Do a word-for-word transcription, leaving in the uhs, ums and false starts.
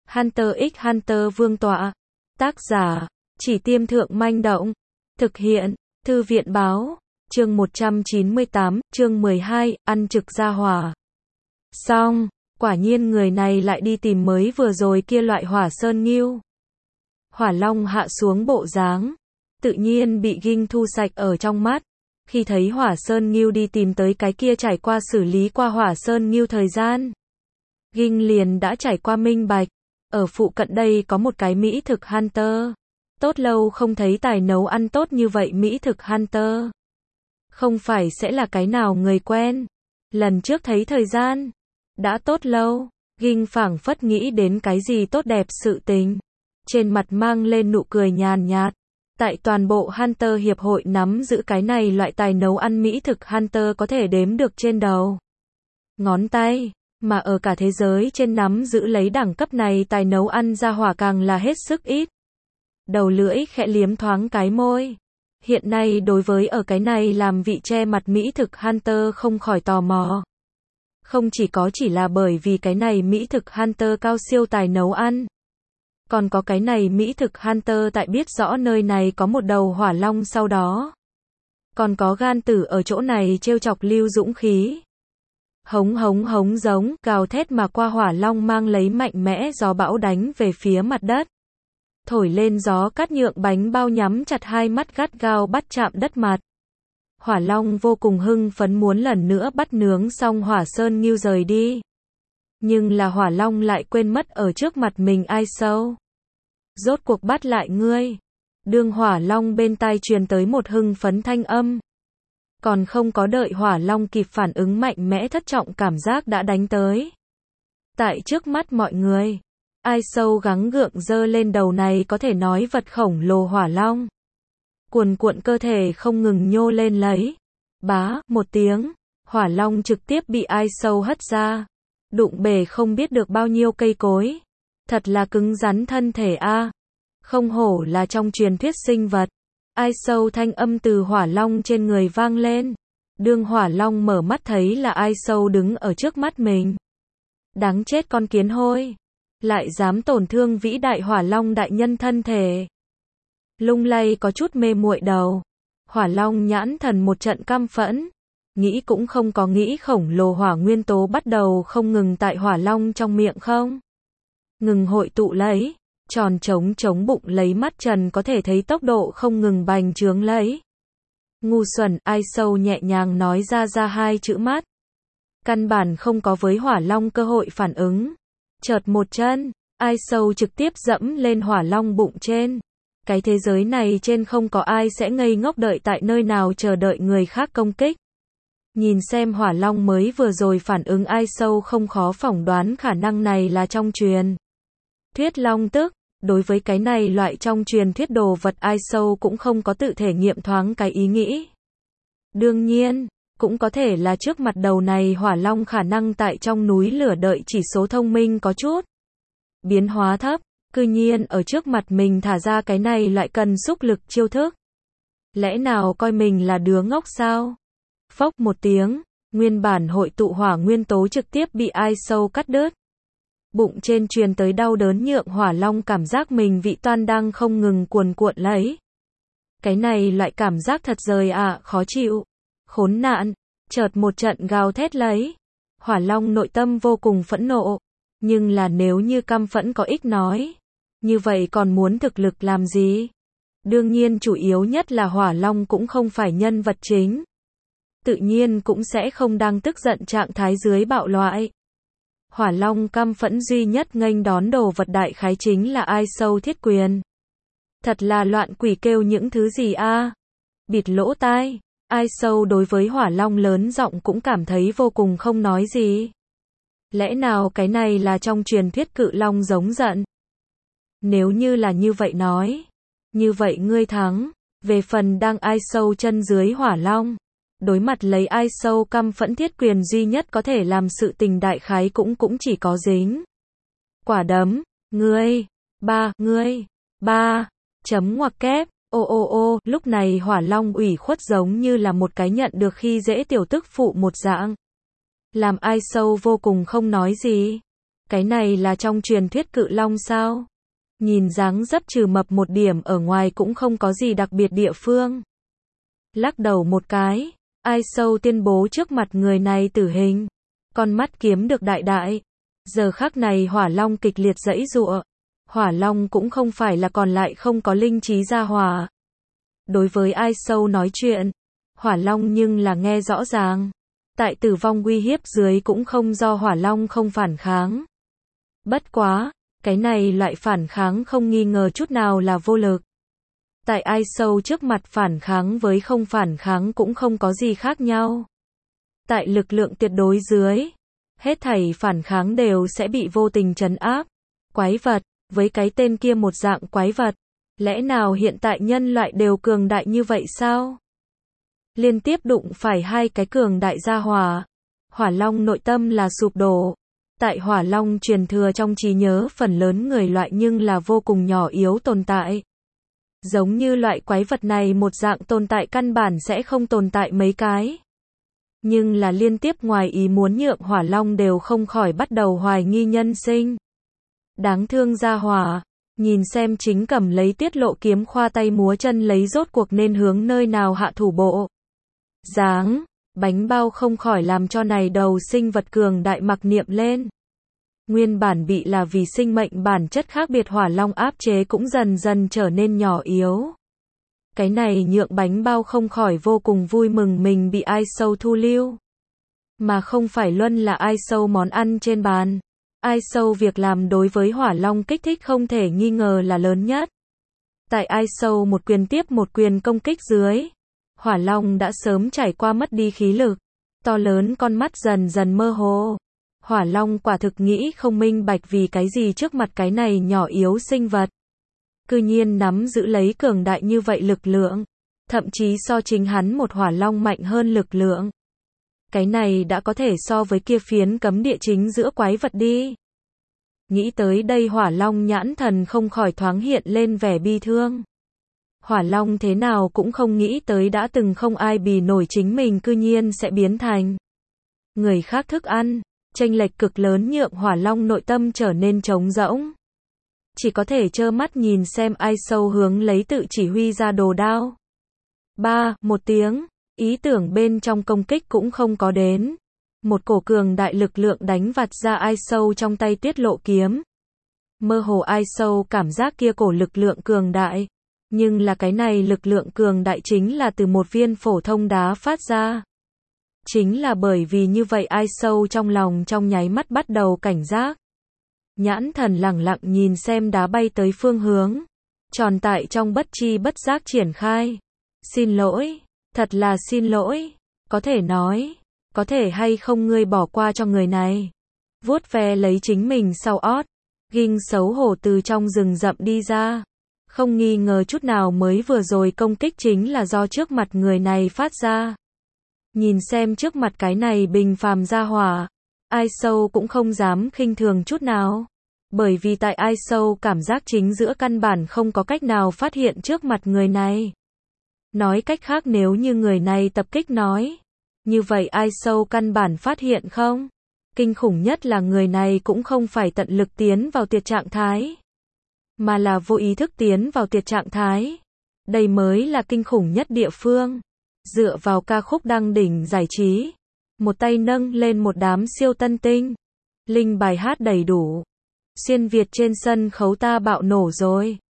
Hunter x Hunter vương tọa. Tác giả, Chỉ Tiêm Thượng Manh Động. Thực hiện, Thư viện Báo. Chương một trăm chín mươi tám, chương mười hai, ăn trực ra hỏa. Xong, quả nhiên người này lại đi tìm mới vừa rồi kia loại hỏa sơn ngưu. Hỏa long hạ xuống bộ dáng, tự nhiên bị Ghinh thu sạch ở trong mắt. Khi thấy hỏa sơn ngưu đi tìm tới cái kia trải qua xử lý qua hỏa sơn ngưu thời gian, Ghinh liền đã trải qua minh bạch. Ở phụ cận đây có một cái mỹ thực Hunter. Tốt lâu không thấy tài nấu ăn tốt như vậy mỹ thực Hunter. Không phải sẽ là cái nào người quen. Lần trước thấy thời gian đã tốt lâu, Ghinh phảng phất nghĩ đến cái gì tốt đẹp sự tình. Trên mặt mang lên nụ cười nhàn nhạt. Tại toàn bộ Hunter hiệp hội nắm giữ cái này loại tài nấu ăn mỹ thực Hunter có thể đếm được trên đầu ngón tay. Mà ở cả thế giới trên nắm giữ lấy đẳng cấp này tài nấu ăn ra hỏa càng là hết sức ít. Đầu lưỡi khẽ liếm thoáng cái môi. Hiện nay đối với ở cái này làm vị che mặt mỹ thực Hunter không khỏi tò mò. Không chỉ có chỉ là bởi vì cái này mỹ thực Hunter cao siêu tài nấu ăn. Còn có cái này mỹ thực Hunter tại biết rõ nơi này có một đầu hỏa long sau đó. Còn có gan tử ở chỗ này trêu chọc Lưu Dũng khí. Hống hống hống giống, gào thét mà qua hỏa long mang lấy mạnh mẽ gió bão đánh về phía mặt đất. Thổi lên gió cát nhượng bánh bao nhắm chặt hai mắt gắt gao bắt chạm đất mặt. Hỏa long vô cùng hưng phấn muốn lần nữa bắt nướng xong hỏa sơn ngưu rời đi. Nhưng là hỏa long lại quên mất ở trước mặt mình ai sâu. Rốt cuộc bắt lại ngươi. Đương hỏa long bên tai truyền tới một hưng phấn thanh âm. Còn không có đợi hỏa long kịp phản ứng mạnh mẽ thất trọng cảm giác đã đánh tới. Tại trước mắt mọi người, ai sâu gắng gượng dơ lên đầu này có thể nói vật khổng lồ hỏa long. Cuồn cuộn cơ thể không ngừng nhô lên lấy. Bá, một tiếng, hỏa long trực tiếp bị ai sâu hất ra. Đụng bể không biết được bao nhiêu cây cối. Thật là cứng rắn thân thể a. Không hổ là trong truyền thuyết sinh vật. Ai sâu thanh âm từ hỏa long trên người vang lên. Đương hỏa long mở mắt thấy là ai sâu đứng ở trước mắt mình. Đáng chết con kiến hôi. Lại dám tổn thương vĩ đại hỏa long đại nhân thân thể. Lung lay có chút mê muội đầu. Hỏa long nhãn thần một trận căm phẫn. Nghĩ cũng không có nghĩ khổng lồ hỏa nguyên tố bắt đầu không ngừng tại hỏa long trong miệng không. Ngừng hội tụ lấy. Tròn trống trống bụng lấy mắt trần có thể thấy tốc độ không ngừng bành trướng lấy. Ngu xuẩn, ai sâu nhẹ nhàng nói ra ra hai chữ mắt. Căn bản không có với hỏa long cơ hội phản ứng. Chợt một chân, ai sâu trực tiếp dẫm lên hỏa long bụng trên. Cái thế giới này trên không có ai sẽ ngây ngốc đợi tại nơi nào chờ đợi người khác công kích. Nhìn xem hỏa long mới vừa rồi phản ứng ai sâu không khó phỏng đoán khả năng này là trong truyền thuyết long tức. Đối với cái này loại trong truyền thuyết đồ vật ai sâu cũng không có tự thể nghiệm thoáng cái ý nghĩ. Đương nhiên, cũng có thể là trước mặt đầu này hỏa long khả năng tại trong núi lửa đợi chỉ số thông minh có chút biến hóa thấp, cư nhiên ở trước mặt mình thả ra cái này loại cần xúc lực chiêu thức. Lẽ nào coi mình là đứa ngốc sao? Phốc một tiếng, nguyên bản hội tụ hỏa nguyên tố trực tiếp bị ai sâu cắt đứt. Bụng trên truyền tới đau đớn nhượng hỏa long cảm giác mình vị toan đang không ngừng cuồn cuộn lấy. Cái này loại cảm giác thật rời ạ, à, khó chịu. Khốn nạn, chợt một trận gào thét lấy. Hỏa long nội tâm vô cùng phẫn nộ. Nhưng là nếu như căm phẫn có ích nói. Như vậy còn muốn thực lực làm gì? Đương nhiên chủ yếu nhất là hỏa long cũng không phải nhân vật chính. Tự nhiên cũng sẽ không đang tức giận trạng thái dưới bạo loại. Hỏa long căm phẫn duy nhất nghênh đón đồ vật đại khái chính là ai sâu thiết quyền. Thật là loạn quỷ kêu những thứ gì a? À? Bịt lỗ tai, ai sâu đối với hỏa long lớn giọng cũng cảm thấy vô cùng không nói gì. Lẽ nào cái này là trong truyền thuyết cự long giống giận? Nếu như là như vậy nói, như vậy ngươi thắng. Về phần đang ai sâu chân dưới hỏa long. Đối mặt lấy ai sâu căm phẫn thiết quyền duy nhất có thể làm sự tình đại khái cũng cũng chỉ có dính. Quả đấm, ngươi, ba, ngươi, ba, chấm ngoặc kép, ô ô ô, lúc này hỏa long ủy khuất giống như là một cái nhận được khi dễ tiểu tức phụ một dạng. Làm ai sâu vô cùng không nói gì. Cái này là trong truyền thuyết cự long sao? Nhìn dáng dấp trừ mập một điểm ở ngoài cũng không có gì đặc biệt địa phương. Lắc đầu một cái, Ai Sâu tuyên bố trước mặt người này tử hình. Con mắt kiếm được đại đại. Giờ khắc này Hỏa Long kịch liệt giãy giụa. Hỏa Long cũng không phải là còn lại không có linh trí ra hỏa. Đối với Ai Sâu nói chuyện, Hỏa Long nhưng là nghe rõ ràng. Tại tử vong uy hiếp dưới cũng không do Hỏa Long không phản kháng. Bất quá, cái này loại phản kháng không nghi ngờ chút nào là vô lực. Tại Ai Sâu trước mặt phản kháng với không phản kháng cũng không có gì khác nhau. Tại lực lượng tuyệt đối dưới, hết thảy phản kháng đều sẽ bị vô tình trấn áp. Quái vật, với cái tên kia một dạng quái vật, lẽ nào hiện tại nhân loại đều cường đại như vậy sao? Liên tiếp đụng phải hai cái cường đại gia hỏa. Hỏa Long nội tâm là sụp đổ. Tại Hỏa Long truyền thừa trong trí nhớ phần lớn người loại nhưng là vô cùng nhỏ yếu tồn tại. Giống như loại quái vật này một dạng tồn tại căn bản sẽ không tồn tại mấy cái. Nhưng là liên tiếp ngoài ý muốn nhượng Hỏa Long đều không khỏi bắt đầu hoài nghi nhân sinh. Đáng thương gia hỏa, nhìn xem chính cầm lấy tiết lộ kiếm khoa tay múa chân lấy rốt cuộc nên hướng nơi nào hạ thủ bộ. Dáng, bánh bao không khỏi làm cho này đầu sinh vật cường đại mặc niệm lên. Nguyên bản bị là vì sinh mệnh bản chất khác biệt Hỏa Long áp chế cũng dần dần trở nên nhỏ yếu. Cái này nhượng bánh bao không khỏi vô cùng vui mừng mình bị Ai Sâu thu lưu. Mà không phải luân là Ai Sâu món ăn trên bàn. Ai Sâu việc làm đối với Hỏa Long kích thích không thể nghi ngờ là lớn nhất. Tại Ai Sâu một quyền tiếp một quyền công kích dưới, Hỏa Long đã sớm trải qua mất đi khí lực. To lớn con mắt dần dần mơ hồ. Hỏa Long quả thực nghĩ không minh bạch vì cái gì trước mặt cái này nhỏ yếu sinh vật. Cư nhiên nắm giữ lấy cường đại như vậy lực lượng. Thậm chí so chính hắn một Hỏa Long mạnh hơn lực lượng. Cái này đã có thể so với kia phiến cấm địa chính giữa quái vật đi. Nghĩ tới đây Hỏa Long nhãn thần không khỏi thoáng hiện lên vẻ bi thương. Hỏa Long thế nào cũng không nghĩ tới đã từng không ai bì nổi chính mình cư nhiên sẽ biến thành người khác thức ăn. Chênh lệch cực lớn nhượng Hỏa Long nội tâm trở nên trống rỗng. Chỉ có thể trơ mắt nhìn xem Ai Sâu hướng lấy tự chỉ huy ra đồ đao. Ba, một tiếng, ý tưởng bên trong công kích cũng không có đến. Một cổ cường đại lực lượng đánh vặt ra Ai Sâu trong tay tiết lộ kiếm. Mơ hồ Ai Sâu cảm giác kia cổ lực lượng cường đại. Nhưng là cái này lực lượng cường đại chính là từ một viên phổ thông đá phát ra. Chính là bởi vì như vậy Ai Sâu trong lòng trong nháy mắt bắt đầu cảnh giác. Nhãn thần lẳng lặng nhìn xem đá bay tới phương hướng. Tròn tại trong bất chi bất giác triển khai. Xin lỗi, thật là xin lỗi, có thể nói, có thể hay không ngươi bỏ qua cho người này. Vuốt ve lấy chính mình sau ót, Ghinh xấu hổ từ trong rừng rậm đi ra. Không nghi ngờ chút nào mới vừa rồi công kích chính là do trước mặt người này phát ra. Nhìn xem trước mặt cái này bình phàm gia hỏa, Ai Sâu cũng không dám khinh thường chút nào. Bởi vì tại Ai Sâu cảm giác chính giữa căn bản không có cách nào phát hiện trước mặt người này. Nói cách khác nếu như người này tập kích nói, như vậy Ai Sâu căn bản phát hiện không? Kinh khủng nhất là người này cũng không phải tận lực tiến vào tuyệt trạng thái, mà là vô ý thức tiến vào tuyệt trạng thái. Đây mới là kinh khủng nhất địa phương. Dựa vào ca khúc đăng đỉnh giải trí, một tay nâng lên một đám siêu tân tinh. Linh bài hát đầy đủ. Xuyên Việt trên sân khấu ta bạo nổ rồi.